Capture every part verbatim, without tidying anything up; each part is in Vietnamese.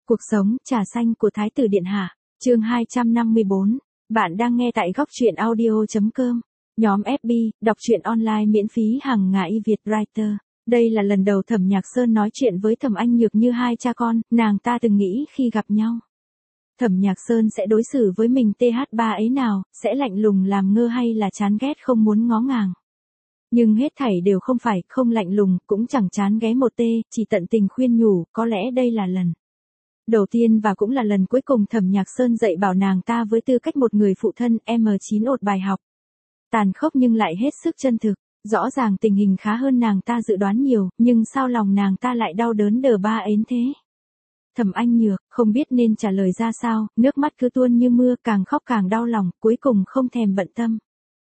Cuộc sống, trà xanh của Thái tử Điện Hạ, chương hai trăm năm mươi bốn. Bạn đang nghe tại góc truyện audio chấm com. Nhóm ép bê, đọc truyện online miễn phí hàng ngày Việt Writer. Đây là lần đầu Thẩm Nhạc Sơn nói chuyện với Thẩm Anh Nhược như hai cha con, nàng ta từng nghĩ khi gặp nhau. Thẩm Nhạc Sơn sẽ đối xử với mình tê hát ba ấy nào, sẽ lạnh lùng làm ngơ hay là chán ghét không muốn ngó ngàng. Nhưng hết thảy đều không phải, không lạnh lùng, cũng chẳng chán ghé một tê, chỉ tận tình khuyên nhủ, có lẽ đây là lần đầu tiên và cũng là lần cuối cùng Thẩm Nhạc Sơn dạy bảo nàng ta với tư cách một người phụ thân, em chín ột bài học. Tàn khốc nhưng lại hết sức chân thực, rõ ràng tình hình khá hơn nàng ta dự đoán nhiều, nhưng sao lòng nàng ta lại đau đớn đờ ba ến thế? Thẩm Anh Nhược, không biết nên trả lời ra sao, nước mắt cứ tuôn như mưa, càng khóc càng đau lòng, cuối cùng không thèm bận tâm.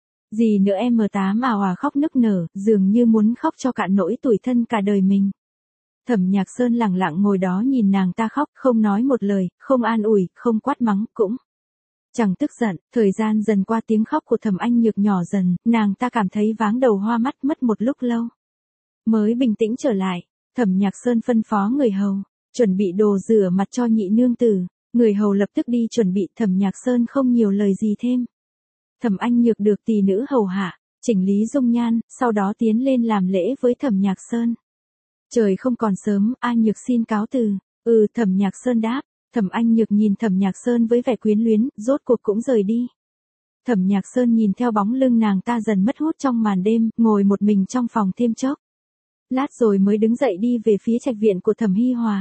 Gì nữa em tám ào ào khóc nức nở, dường như muốn khóc cho cạn nỗi tủi thân cả đời mình. Thẩm Nhạc Sơn lặng lặng ngồi đó nhìn nàng ta khóc, không nói một lời, không an ủi, không quát mắng, cũng chẳng tức giận. Thời gian dần qua, tiếng khóc của Thẩm Anh Nhược nhỏ dần, nàng ta cảm thấy váng đầu hoa mắt, mất một lúc lâu mới bình tĩnh trở lại. Thẩm Nhạc Sơn phân phó người hầu chuẩn bị đồ rửa mặt cho nhị nương tử, người hầu lập tức đi chuẩn bị. Thẩm Nhạc Sơn không nhiều lời gì thêm. Thẩm Anh Nhược được tỷ nữ hầu hạ, chỉnh lý dung nhan, sau đó tiến lên làm lễ với Thẩm Nhạc Sơn. Trời không còn sớm, A Nhược xin cáo từ. Ừ, Thẩm Nhạc Sơn đáp. Thẩm Anh Nhược nhìn Thẩm Nhạc Sơn với vẻ quyến luyến, rốt cuộc cũng rời đi. Thẩm Nhạc Sơn nhìn theo bóng lưng nàng ta dần mất hút trong màn đêm, ngồi một mình trong phòng thêm chốc lát rồi mới đứng dậy đi về phía trạch viện của Thẩm Hi Hòa.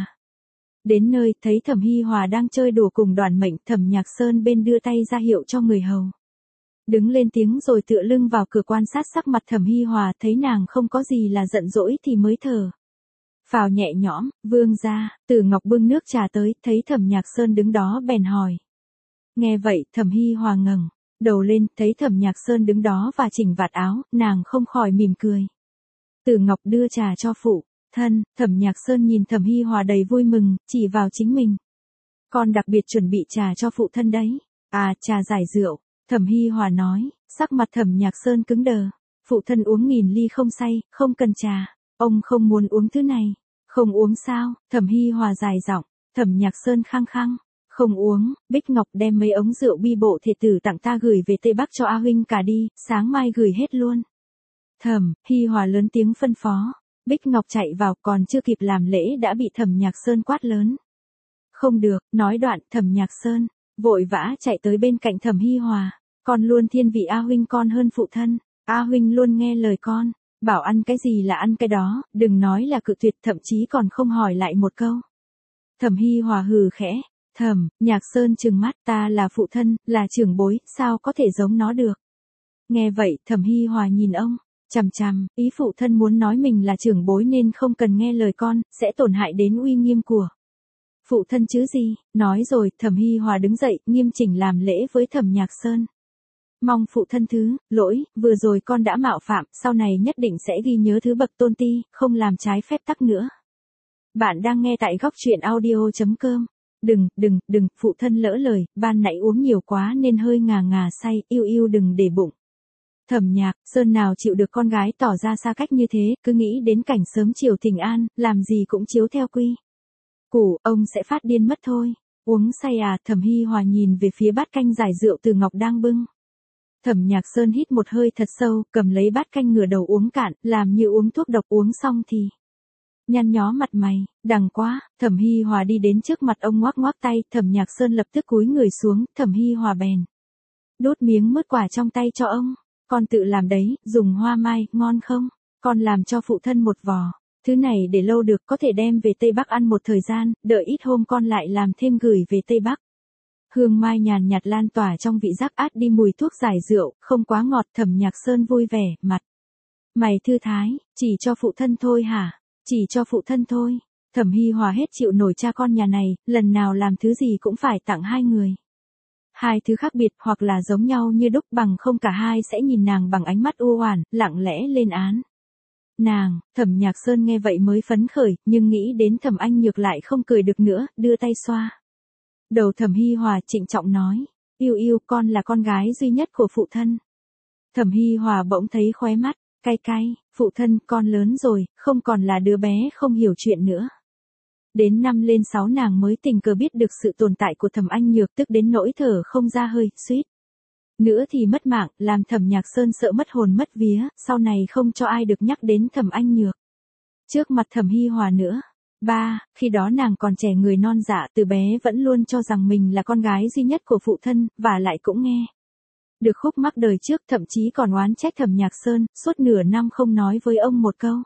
Đến nơi, thấy Thẩm Hi Hòa đang chơi đùa cùng Đoàn Mệnh, Thẩm Nhạc Sơn bên đưa tay ra hiệu cho người hầu đứng lên tiếng rồi tựa lưng vào cửa quan sát sắc mặt Thẩm Hi Hòa, thấy nàng không có gì là giận dỗi thì mới thở phào nhẹ nhõm. Vương gia, Tử Ngọc bưng nước trà tới, thấy Thẩm Nhạc Sơn đứng đó bèn hỏi. Nghe vậy, Thẩm Hi Hòa ngẩng đầu lên, thấy Thẩm Nhạc Sơn đứng đó và chỉnh vạt áo, nàng không khỏi mỉm cười. Tử Ngọc đưa trà cho phụ thân. Thẩm Nhạc Sơn nhìn Thẩm Hi Hòa đầy vui mừng, chỉ vào chính mình. Con đặc biệt chuẩn bị trà cho phụ thân đấy. À, trà giải rượu. Thẩm Hi Hòa nói, sắc mặt Thẩm Nhạc Sơn cứng đờ. Phụ thân uống nghìn ly không say, không cần trà. Ông không muốn uống thứ này. Không uống sao? Thẩm Hi Hòa dài giọng. Thẩm Nhạc Sơn khăng khăng. Không uống. Bích Ngọc đem mấy ống rượu bi bộ thể tử tặng ta gửi về Tây Bắc cho A huynh cả đi, sáng mai gửi hết luôn. Thẩm Hi Hòa lớn tiếng phân phó. Bích Ngọc chạy vào, còn chưa kịp làm lễ đã bị Thẩm Nhạc Sơn quát lớn. Không được, nói đoạn, Thẩm Nhạc Sơn vội vã chạy tới bên cạnh Thẩm Hi Hòa. Con luôn thiên vị A huynh con hơn phụ thân. A huynh luôn nghe lời con. Bảo ăn cái gì là ăn cái đó, đừng nói là cự tuyệt, thậm chí còn không hỏi lại một câu. Thẩm Hi Hòa hừ khẽ. Thẩm Nhạc Sơn trừng mắt, ta là phụ thân, là trưởng bối, sao có thể giống nó được. Nghe vậy, Thẩm Hi Hòa nhìn ông chằm chằm, ý phụ thân muốn nói mình là trưởng bối nên không cần nghe lời con, sẽ tổn hại đến uy nghiêm của phụ thân chứ gì. Nói rồi, Thẩm Hi Hòa đứng dậy, nghiêm chỉnh làm lễ với Thẩm Nhạc Sơn. Mong phụ thân thứ lỗi, vừa rồi con đã mạo phạm, sau này nhất định sẽ ghi nhớ thứ bậc tôn ti, không làm trái phép tắc nữa. Bạn đang nghe tại góc truyện audio chấm com. Đừng, đừng, đừng, phụ thân lỡ lời, ban nãy uống nhiều quá nên hơi ngà ngà say, yêu yêu đừng để bụng. Thẩm Nhạc Sơn nào chịu được con gái tỏ ra xa cách như thế, cứ nghĩ đến cảnh sớm chiều thỉnh an, làm gì cũng chiếu theo quy củ, ông sẽ phát điên mất thôi. Uống say à? Thẩm Hi Hòa nhìn về phía bát canh giải rượu Từ Ngọc đang bưng. Thẩm Nhạc Sơn hít một hơi thật sâu, cầm lấy bát canh ngửa đầu uống cạn, làm như uống thuốc độc. Uống xong thì nhăn nhó mặt mày, đằng quá. Thẩm Hi Hòa đi đến trước mặt ông ngoắc ngoắc tay, Thẩm Nhạc Sơn lập tức cúi người xuống, Thẩm Hi Hòa bèn đút miếng mứt quả trong tay cho ông. Con tự làm đấy, dùng hoa mai, ngon không? Con làm cho phụ thân một vò. Thứ này để lâu được, có thể đem về Tây Bắc ăn một thời gian, đợi ít hôm con lại làm thêm gửi về Tây Bắc. Hương mai nhàn nhạt lan tỏa trong vị giác, át đi mùi thuốc giải rượu, không quá ngọt. Thẩm Nhạc Sơn vui vẻ, mặt mày thư thái. Chỉ cho phụ thân thôi hả? Chỉ cho phụ thân thôi. Thẩm Hi Hòa hết chịu nổi cha con nhà này, lần nào làm thứ gì cũng phải tặng hai người. Hai thứ khác biệt, hoặc là giống nhau như đúc, bằng không cả hai sẽ nhìn nàng bằng ánh mắt u oản, lặng lẽ lên án nàng. Thẩm Nhạc Sơn nghe vậy mới phấn khởi, nhưng nghĩ đến Thẩm Anh Nhược lại không cười được nữa, đưa tay xoa đầu Thẩm Hi Hòa, trịnh trọng nói. Yêu yêu, con là con gái duy nhất của phụ thân. Thẩm Hi Hòa bỗng thấy khóe mắt cay cay. Phụ thân, con lớn rồi, không còn là đứa bé không hiểu chuyện nữa. Đến năm lên sáu nàng mới tình cờ biết được sự tồn tại của Thẩm Anh Nhược, tức đến nỗi thở không ra hơi, suýt nữa thì mất mạng, làm Thẩm Nhạc Sơn sợ mất hồn mất vía, sau này không cho ai được nhắc đến Thẩm Anh Nhược trước mặt Thẩm Hi Hòa nữa. Ba, khi đó nàng còn trẻ người non dạ, từ bé vẫn luôn cho rằng mình là con gái duy nhất của phụ thân, và lại cũng nghe được khúc mắc đời trước, thậm chí còn oán trách Thẩm Nhạc Sơn, suốt nửa năm không nói với ông một câu.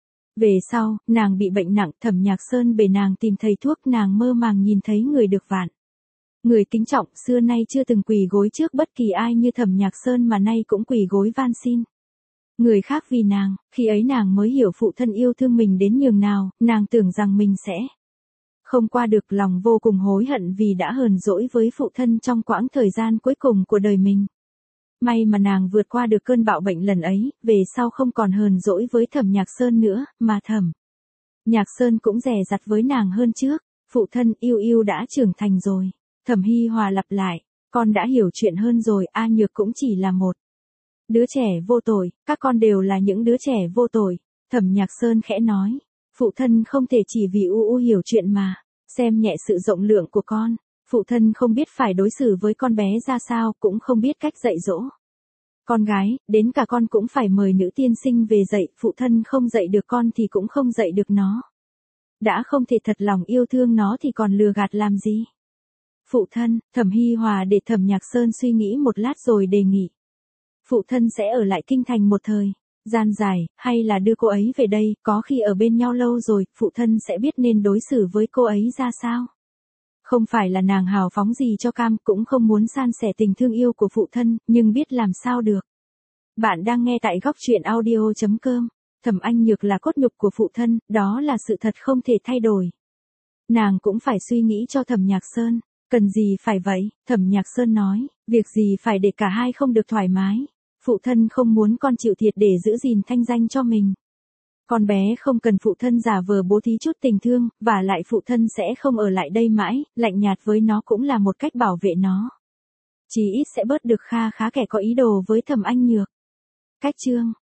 Về sau, nàng bị bệnh nặng, Thẩm Nhạc Sơn bề nàng tìm thầy thuốc, nàng mơ màng nhìn thấy người được vạn người kính trọng, xưa nay chưa từng quỳ gối trước bất kỳ ai như Thẩm Nhạc Sơn mà nay cũng quỳ gối van xin người khác vì nàng. Khi ấy nàng mới hiểu phụ thân yêu thương mình đến nhường nào, nàng tưởng rằng mình sẽ không qua được, lòng vô cùng hối hận vì đã hờn dỗi với phụ thân trong quãng thời gian cuối cùng của đời mình. May mà nàng vượt qua được cơn bạo bệnh lần ấy, về sau không còn hờn dỗi với Thẩm Nhạc Sơn nữa, mà Thẩm Nhạc Sơn cũng dè dặt với nàng hơn trước. Phụ thân, yêu yêu đã trưởng thành rồi. Thẩm Hi Hòa lặp lại, con đã hiểu chuyện hơn rồi, A Nhược cũng chỉ là một đứa trẻ vô tội, các con đều là những đứa trẻ vô tội. Thẩm Nhạc Sơn khẽ nói, phụ thân không thể chỉ vì u u hiểu chuyện mà xem nhẹ sự rộng lượng của con. Phụ thân không biết phải đối xử với con bé ra sao, cũng không biết cách dạy dỗ con gái, đến cả con cũng phải mời nữ tiên sinh về dạy, phụ thân không dạy được con thì cũng không dạy được nó. Đã không thể thật lòng yêu thương nó thì còn lừa gạt làm gì? Phụ thân, Thẩm Hi Hòa để Thẩm Nhạc Sơn suy nghĩ một lát rồi đề nghị. Phụ thân sẽ ở lại kinh thành một thời gian dài, hay là đưa cô ấy về đây, có khi ở bên nhau lâu rồi, phụ thân sẽ biết nên đối xử với cô ấy ra sao. Không phải là nàng hào phóng gì cho cam, cũng không muốn san sẻ tình thương yêu của phụ thân, nhưng biết làm sao được. Bạn đang nghe tại góc truyện audio chấm com. Thẩm Anh Nhược là cốt nhục của phụ thân, đó là sự thật không thể thay đổi. Nàng cũng phải suy nghĩ cho Thẩm Nhạc Sơn. Cần gì phải vậy? Thẩm Nhạc Sơn nói, việc gì phải để cả hai không được thoải mái. Phụ thân không muốn con chịu thiệt để giữ gìn thanh danh cho mình. Con bé không cần phụ thân giả vờ bố thí chút tình thương, và lại phụ thân sẽ không ở lại đây mãi, lạnh nhạt với nó cũng là một cách bảo vệ nó. Chí ít sẽ bớt được kha khá kẻ có ý đồ với Thẩm Anh Nhược. Cách chương